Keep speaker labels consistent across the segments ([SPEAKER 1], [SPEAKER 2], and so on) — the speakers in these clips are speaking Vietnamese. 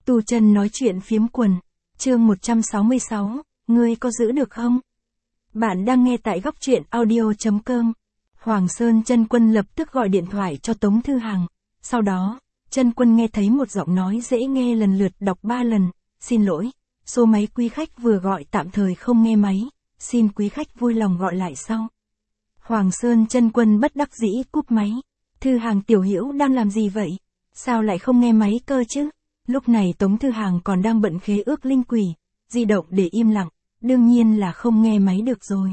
[SPEAKER 1] Tu Chân nói chuyện phiếm quần, chương 166, ngươi có giữ được không? Bạn đang nghe tại góc truyện audio.com. Hoàng Sơn Chân Quân lập tức gọi điện thoại cho Tống Thư Hằng. Sau đó, Chân Quân nghe thấy một giọng nói dễ nghe lần lượt đọc 3 lần, xin lỗi, số máy quý khách vừa gọi tạm thời không nghe máy, xin quý khách vui lòng gọi lại sau. Hoàng Sơn Chân Quân bất đắc dĩ cúp máy. Thư Hằng tiểu hữu đang làm gì vậy? Sao lại không nghe máy cơ chứ? Lúc này Tống Thư Hằng còn đang bận khế ước linh quỷ, di động để im lặng, đương nhiên là không nghe máy được rồi.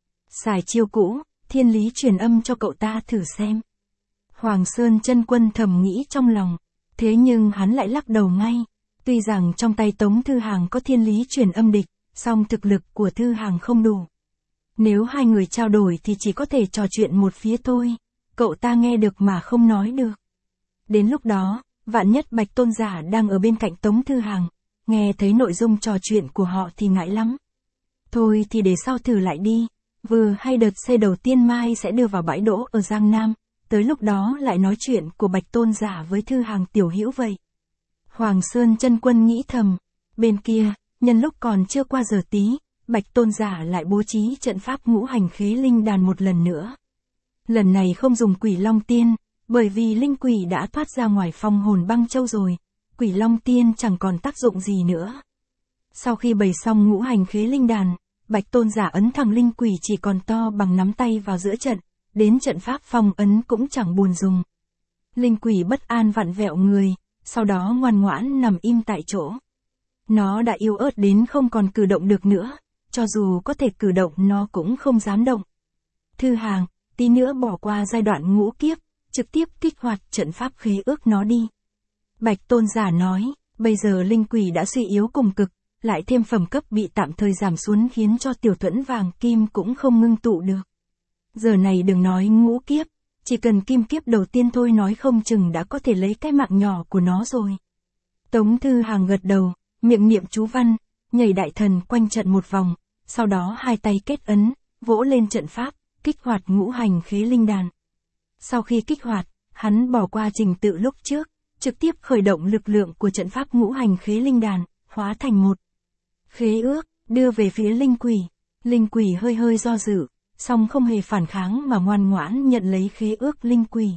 [SPEAKER 1] Xài chiêu cũ, thiên lý truyền âm cho cậu ta thử xem. Hoàng Sơn Chân Quân thầm nghĩ trong lòng, thế nhưng hắn lại lắc đầu ngay. Tuy rằng trong tay Tống Thư Hằng có thiên lý truyền âm địch, song thực lực của Thư Hằng không đủ. Nếu hai người trao đổi thì chỉ có thể trò chuyện một phía thôi, cậu ta nghe được mà không nói được. Đến lúc đó, vạn nhất Bạch Tôn Giả đang ở bên cạnh Tống Thư Hằng, nghe thấy nội dung trò chuyện của họ thì ngại lắm. Thôi thì để sau thử lại đi, vừa hay đợt xe đầu tiên mai sẽ đưa vào bãi đỗ ở Giang Nam, tới lúc đó lại nói chuyện của Bạch Tôn Giả với Thư Hằng tiểu hữu vậy. Hoàng Sơn Chân Quân nghĩ thầm, bên kia, nhân lúc còn chưa qua giờ tí, Bạch Tôn Giả lại bố trí trận pháp ngũ hành khế linh đàn một lần nữa. Lần này không dùng Quỷ Long Tiên, bởi vì linh quỷ đã thoát ra ngoài phong hồn băng châu rồi, Quỷ Long Tiên chẳng còn tác dụng gì nữa. Sau khi bày xong ngũ hành khế linh đàn, Bạch Tôn Giả ấn thẳng linh quỷ chỉ còn to bằng nắm tay vào giữa trận, đến trận pháp phong ấn cũng chẳng buồn dùng. Linh quỷ bất an vặn vẹo người, sau đó ngoan ngoãn nằm im tại chỗ. Nó đã yếu ớt đến không còn cử động được nữa, cho dù có thể cử động nó cũng không dám động. Thư Hằng, tí nữa bỏ qua giai đoạn ngũ kiếp, trực tiếp kích hoạt trận pháp khế ước nó đi. Bạch Tôn Giả nói, bây giờ linh quỷ đã suy yếu cùng cực, lại thêm phẩm cấp bị tạm thời giảm xuống khiến cho tiểu thuẫn vàng kim cũng không ngưng tụ được. Giờ này đừng nói ngũ kiếp, chỉ cần kim kiếp đầu tiên thôi nói không chừng đã có thể lấy cái mạng nhỏ của nó rồi. Tống Thư Hằng gật đầu, miệng niệm chú văn, nhảy đại thần quanh trận một vòng, sau đó hai tay kết ấn, vỗ lên trận pháp, kích hoạt ngũ hành khế linh đàn. Sau khi kích hoạt, hắn bỏ qua trình tự lúc trước, trực tiếp khởi động lực lượng của trận pháp ngũ hành khế linh đàn, hóa thành một khế ước, đưa về phía linh quỷ. Linh quỷ hơi hơi do dự, song không hề phản kháng mà ngoan ngoãn nhận lấy khế ước linh quỷ.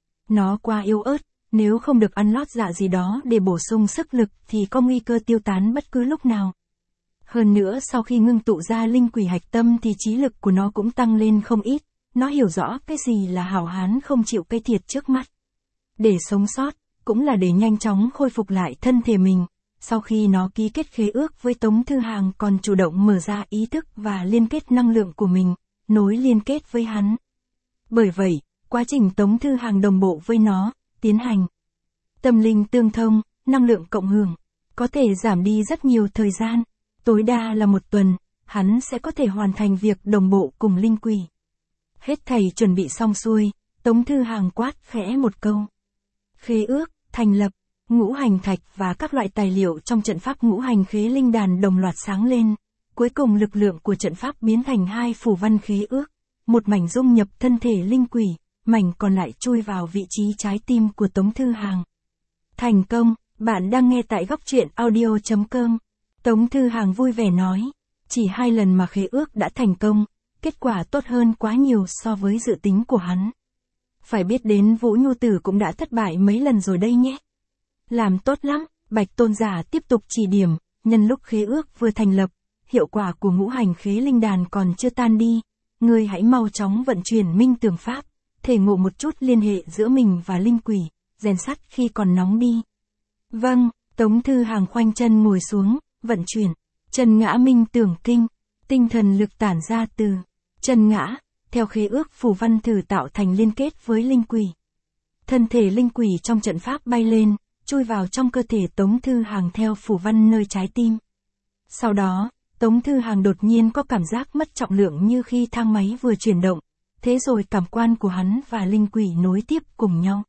[SPEAKER 1] Nó quá yếu ớt, nếu không được ăn lót dạ gì đó để bổ sung sức lực thì có nguy cơ tiêu tán bất cứ lúc nào. Hơn nữa sau khi ngưng tụ ra linh quỷ hạch tâm thì trí lực của nó cũng tăng lên không ít. Nó hiểu rõ cái gì là hảo hán không chịu cây thiệt trước mắt. Để sống sót, cũng là để nhanh chóng khôi phục lại thân thể mình. Sau khi nó ký kết khế ước với Tống Thư Hằng còn chủ động mở ra ý thức và liên kết năng lượng của mình, nối liên kết với hắn. Bởi vậy, quá trình Tống Thư Hằng đồng bộ với nó, tiến hành tâm linh tương thông, năng lượng cộng hưởng, có thể giảm đi rất nhiều thời gian, tối đa là 1 tuần, hắn sẽ có thể hoàn thành việc đồng bộ cùng linh quỷ. Hết thầy chuẩn bị xong xuôi, Tống Thư Hằng quát khẽ một câu. Khế ước, thành lập, ngũ hành thạch và các loại tài liệu trong trận pháp ngũ hành khế linh đàn đồng loạt sáng lên. Cuối cùng lực lượng của trận pháp biến thành 2 phù văn khế ước, một mảnh dung nhập thân thể linh quỷ, mảnh còn lại chui vào vị trí trái tim của Tống Thư Hằng. Thành công, bạn đang nghe tại góc truyện audio.com. Tống Thư Hằng vui vẻ nói, chỉ 2 lần mà khế ước đã thành công. Kết quả tốt hơn quá nhiều so với dự tính của hắn. Phải biết đến Vũ Nhu Tử cũng đã thất bại mấy lần rồi đây nhé. Làm tốt lắm, Bạch Tôn Giả tiếp tục chỉ điểm, nhân lúc khế ước vừa thành lập, hiệu quả của ngũ hành khế linh đàn còn chưa tan đi. Ngươi hãy mau chóng vận chuyển minh tường pháp, thể ngộ một chút liên hệ giữa mình và linh quỷ, rèn sắt khi còn nóng đi. Vâng, Tống Thư Hằng khoanh chân ngồi xuống, vận chuyển, chân ngã minh tường kinh. Tinh thần lực tản ra từ chân ngã, theo khế ước phù văn thử tạo thành liên kết với linh quỷ. Thân thể linh quỷ trong trận pháp bay lên, chui vào trong cơ thể Tống Thư Hằng theo phù văn nơi trái tim. Sau đó, Tống Thư Hằng đột nhiên có cảm giác mất trọng lượng như khi thang máy vừa chuyển động, thế rồi cảm quan của hắn và linh quỷ nối tiếp cùng nhau.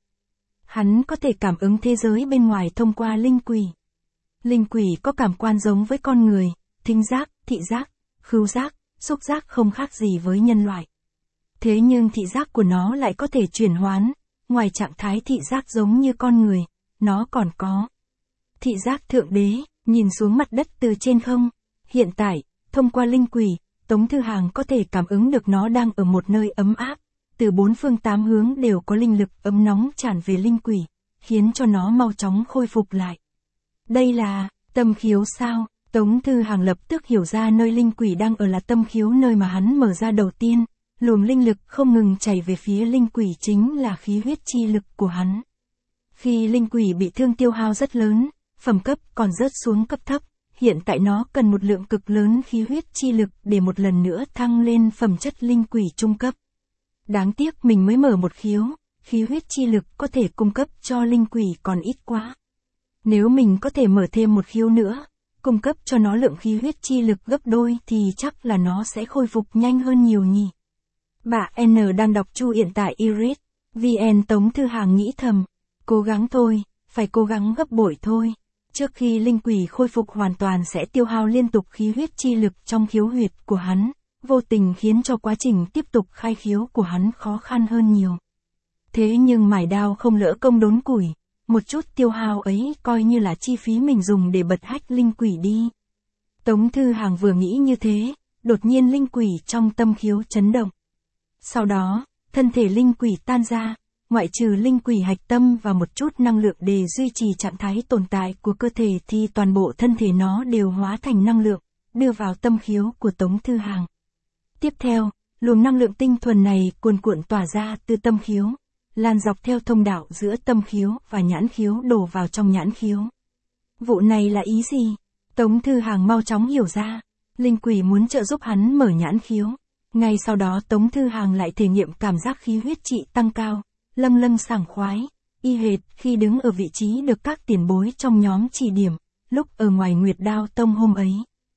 [SPEAKER 1] Hắn có thể cảm ứng thế giới bên ngoài thông qua linh quỷ. Linh quỷ có cảm quan giống với con người, thính giác, thị giác, khứu giác, xúc giác không khác gì với nhân loại. Thế nhưng thị giác của nó lại có thể chuyển hoán, ngoài trạng thái thị giác giống như con người, nó còn có Thị giác thượng đế, nhìn xuống mặt đất từ trên không. Hiện tại, thông qua linh quỷ, Tống Thư Hàng có thể cảm ứng được nó đang ở một nơi ấm áp. Từ bốn phương tám hướng đều có linh lực ấm nóng tràn về linh quỷ, khiến cho nó mau chóng khôi phục lại. Đây là tâm khiếu sao? Tống Thư Hàng lập tức hiểu ra nơi linh quỷ đang ở là tâm khiếu, nơi mà hắn mở ra đầu tiên. Luồng linh lực không ngừng chảy về phía linh quỷ chính là khí huyết chi lực của hắn. Khi linh quỷ bị thương tiêu hao rất lớn, phẩm cấp còn rớt xuống cấp thấp, hiện tại nó cần một lượng cực lớn khí huyết chi lực để một lần nữa thăng lên phẩm chất linh quỷ trung cấp. Đáng tiếc mình mới mở một khiếu, khí huyết chi lực có thể cung cấp cho linh quỷ còn ít quá. Nếu mình có thể mở thêm một khiếu nữa, cung cấp cho nó lượng khí huyết chi lực gấp đôi thì chắc là nó sẽ khôi phục nhanh hơn nhiều nhỉ. Bà N đang đọc Chu hiện tại Iris. VN. Tống Thư Hàng nghĩ thầm, cố gắng thôi, phải cố gắng gấp bội thôi. Trước khi linh quỷ khôi phục hoàn toàn sẽ tiêu hao liên tục khí huyết chi lực trong khiếu huyệt của hắn, vô tình khiến cho quá trình tiếp tục khai khiếu của hắn khó khăn hơn nhiều. Thế nhưng mài đao không lỡ công đốn củi, một chút tiêu hao ấy coi như là chi phí mình dùng để bật hách linh quỷ đi. Tống Thư Hàng vừa nghĩ như thế, đột nhiên linh quỷ trong tâm khiếu chấn động. Sau đó, thân thể linh quỷ tan ra, ngoại trừ linh quỷ hạch tâm và một chút năng lượng để duy trì trạng thái tồn tại của cơ thể thì toàn bộ thân thể nó đều hóa thành năng lượng, đưa vào tâm khiếu của Tống Thư Hàng. Tiếp theo, luồng năng lượng tinh thuần này cuồn cuộn tỏa ra từ tâm khiếu, lan dọc theo thông đạo giữa tâm khiếu và nhãn khiếu đổ vào trong nhãn khiếu. Vụ này là ý gì? Tống Thư Hàng mau chóng hiểu ra, linh quỷ muốn trợ giúp hắn mở nhãn khiếu. Ngay sau đó Tống Thư Hàng lại thể nghiệm cảm giác khí huyết trị tăng cao, lâm lâm sảng khoái, y hệt khi đứng ở vị trí được các tiền bối trong nhóm chỉ điểm, lúc ở ngoài Nguyệt Đao Tông hôm ấy.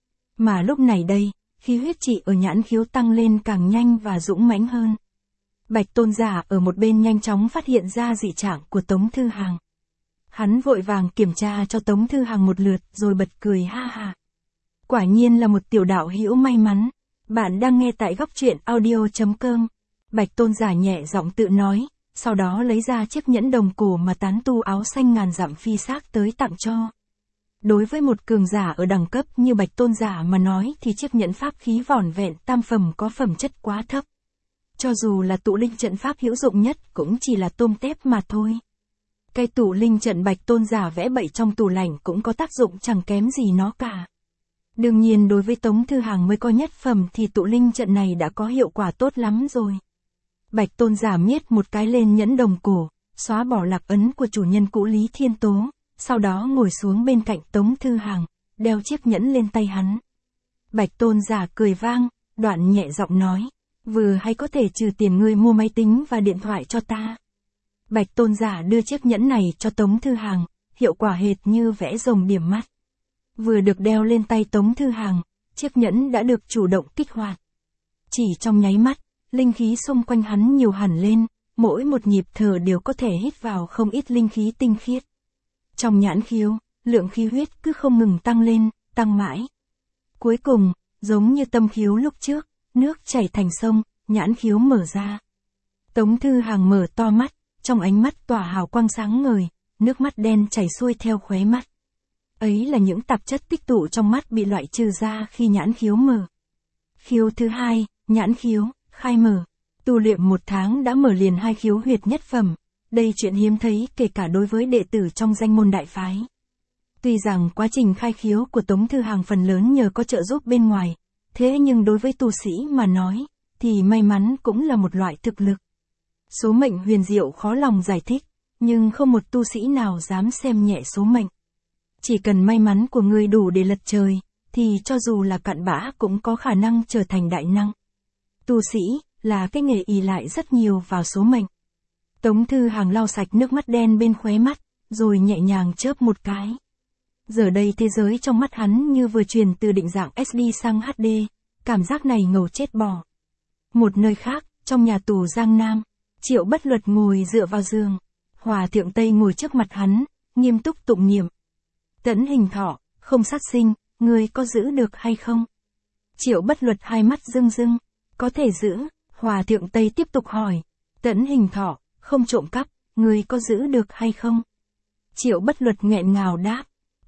[SPEAKER 1] Mà lúc này đây, khí huyết trị ở nhãn khiếu tăng lên càng nhanh và dũng mãnh hơn. Bạch Tôn Giả ở một bên nhanh chóng phát hiện ra dị trạng của Tống Thư Hàng. Hắn vội vàng kiểm tra cho Tống Thư Hàng một lượt rồi bật cười ha ha. Quả nhiên là một tiểu đạo hữu may mắn. Bạn đang nghe tại góc truyện audio.com. Bạch Tôn Giả nhẹ giọng tự nói, sau đó lấy ra chiếc nhẫn đồng cổ mà tán tu áo xanh ngàn dặm phi xác tới tặng cho. Đối với một cường giả ở đẳng cấp như Bạch Tôn Giả mà nói thì chiếc nhẫn pháp khí vỏn vẹn tam phẩm có phẩm chất quá thấp. Cho dù là tụ linh trận pháp hữu dụng nhất cũng chỉ là tôm tép mà thôi. Cái tụ linh trận Bạch Tôn Giả vẽ bậy trong tủ lạnh cũng có tác dụng chẳng kém gì nó cả. Đương nhiên đối với Tống Thư Hàng mới có nhất phẩm thì tụ linh trận này đã có hiệu quả tốt lắm rồi. Bạch Tôn Giả miết một cái lên nhẫn đồng cổ, xóa bỏ lạc ấn của chủ nhân cũ Lý Thiên Tố, sau đó ngồi xuống bên cạnh Tống Thư Hàng, đeo chiếc nhẫn lên tay hắn. Bạch Tôn Giả cười vang, đoạn nhẹ giọng nói, vừa hay có thể trừ tiền ngươi mua máy tính và điện thoại cho ta. Bạch Tôn Giả đưa chiếc nhẫn này cho Tống Thư Hàng, hiệu quả hệt như vẽ rồng điểm mắt. Vừa được đeo lên tay Tống Thư Hàng, chiếc nhẫn đã được chủ động kích hoạt. Chỉ trong nháy mắt, linh khí xung quanh hắn nhiều hẳn lên, mỗi một nhịp thở đều có thể hít vào không ít linh khí tinh khiết. Trong nhãn khiếu, lượng khí huyết cứ không ngừng tăng lên, tăng mãi. Cuối cùng, giống như tâm khiếu lúc trước, nước chảy thành sông, nhãn khiếu mở ra. Tống Thư Hàng mở to mắt, trong ánh mắt tỏa hào quang sáng ngời, nước mắt đen chảy xuôi theo khóe mắt. Ấy là những tạp chất tích tụ trong mắt bị loại trừ ra khi nhãn khiếu mở. Khiếu thứ hai, nhãn khiếu, khai mở. Tu luyện 1 tháng đã mở liền 2 khiếu huyệt nhất phẩm. Đây chuyện hiếm thấy kể cả đối với đệ tử trong danh môn đại phái. Tuy rằng quá trình khai khiếu của Tống Thư Hàng phần lớn nhờ có trợ giúp bên ngoài, thế nhưng đối với tu sĩ mà nói, thì may mắn cũng là một loại thực lực. Số mệnh huyền diệu khó lòng giải thích, nhưng không một tu sĩ nào dám xem nhẹ số mệnh. Chỉ cần may mắn của người đủ để lật trời, thì cho dù là cặn bã cũng có khả năng trở thành đại năng. Tu sĩ, là cái nghề ỷ lại rất nhiều vào số mệnh. Tống Thư Hàng lau sạch nước mắt đen bên khóe mắt, rồi nhẹ nhàng chớp một cái. Giờ đây thế giới trong mắt hắn như vừa chuyển từ định dạng SD sang HD, cảm giác này ngầu chết bỏ. Một nơi khác, trong nhà tù Giang Nam, Triệu Bất Luật ngồi dựa vào giường. Hòa thượng Tây ngồi trước mặt hắn, nghiêm túc tụng niệm. Tẫn Hình Thọ, không sát sinh, ngươi có giữ được hay không? Triệu Bất Luật hai mắt rưng rưng, có thể giữ. Hòa thượng Tây tiếp tục hỏi. Tẫn Hình Thọ, không trộm cắp, ngươi có giữ được hay không? Triệu Bất Luật nghẹn ngào đáp.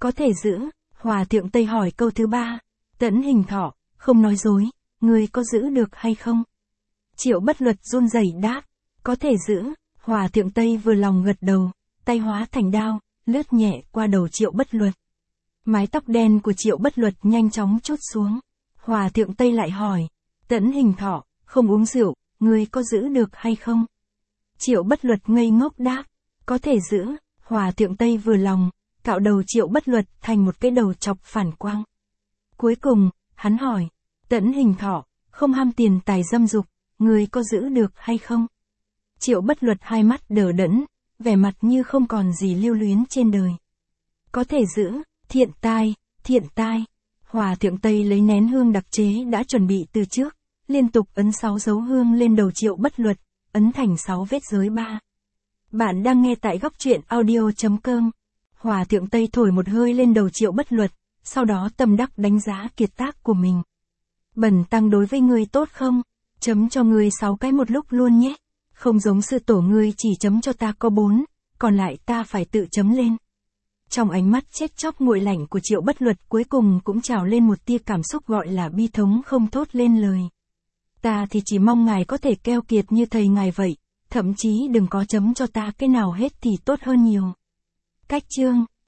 [SPEAKER 1] có thể giữ, Hòa thượng Tây hỏi câu thứ 3. Tẫn Hình Thọ, không nói dối, ngươi có giữ được hay không? Triệu Bất Luật run rẩy đáp, có thể giữ, Hòa thượng Tây vừa lòng gật đầu, tay hóa thành đao, lướt nhẹ qua đầu Triệu Bất Luật. Mái tóc đen của Triệu Bất Luật nhanh chóng trút xuống. Hòa thượng Tây lại hỏi, Tẫn Hình Thọ, không uống rượu, ngươi có giữ được hay không? Triệu Bất Luật ngây ngốc đáp, có thể giữ, Hòa thượng Tây vừa lòng, cạo đầu Triệu Bất Luật thành một cái đầu chọc phản quang. Cuối cùng, hắn hỏi, Tẫn Hình Thọ, không ham tiền tài dâm dục, ngươi có giữ được hay không? Triệu Bất Luật hai mắt đờ đẫn, vẻ mặt như không còn gì lưu luyến trên đời. Có thể giữ, thiện tai, thiện tai. Hòa thượng Tây lấy nén hương đặc chế đã chuẩn bị từ trước, liên tục ấn 6 dấu hương lên đầu Triệu Bất Luật, ấn thành 6 vết giới 3. Bạn đang nghe tại góc truyện audio.com. Hòa thượng Tây thổi một hơi lên đầu Triệu Bất Luật, sau đó tâm đắc đánh giá kiệt tác của mình. Bần tăng đối với ngươi tốt không? Chấm cho ngươi 6 cái một lúc luôn nhé. Không giống sư tổ ngươi chỉ chấm cho ta có 4, còn lại ta phải tự chấm lên. Trong ánh mắt chết chóc nguội lạnh của Triệu Bất Luật cuối cùng cũng trào lên một tia cảm xúc gọi là bi thống không thốt lên lời. Ta thì chỉ mong ngài có thể keo kiệt như thầy ngài vậy, thậm chí đừng có chấm cho ta cái nào hết thì tốt hơn nhiều. Cách chương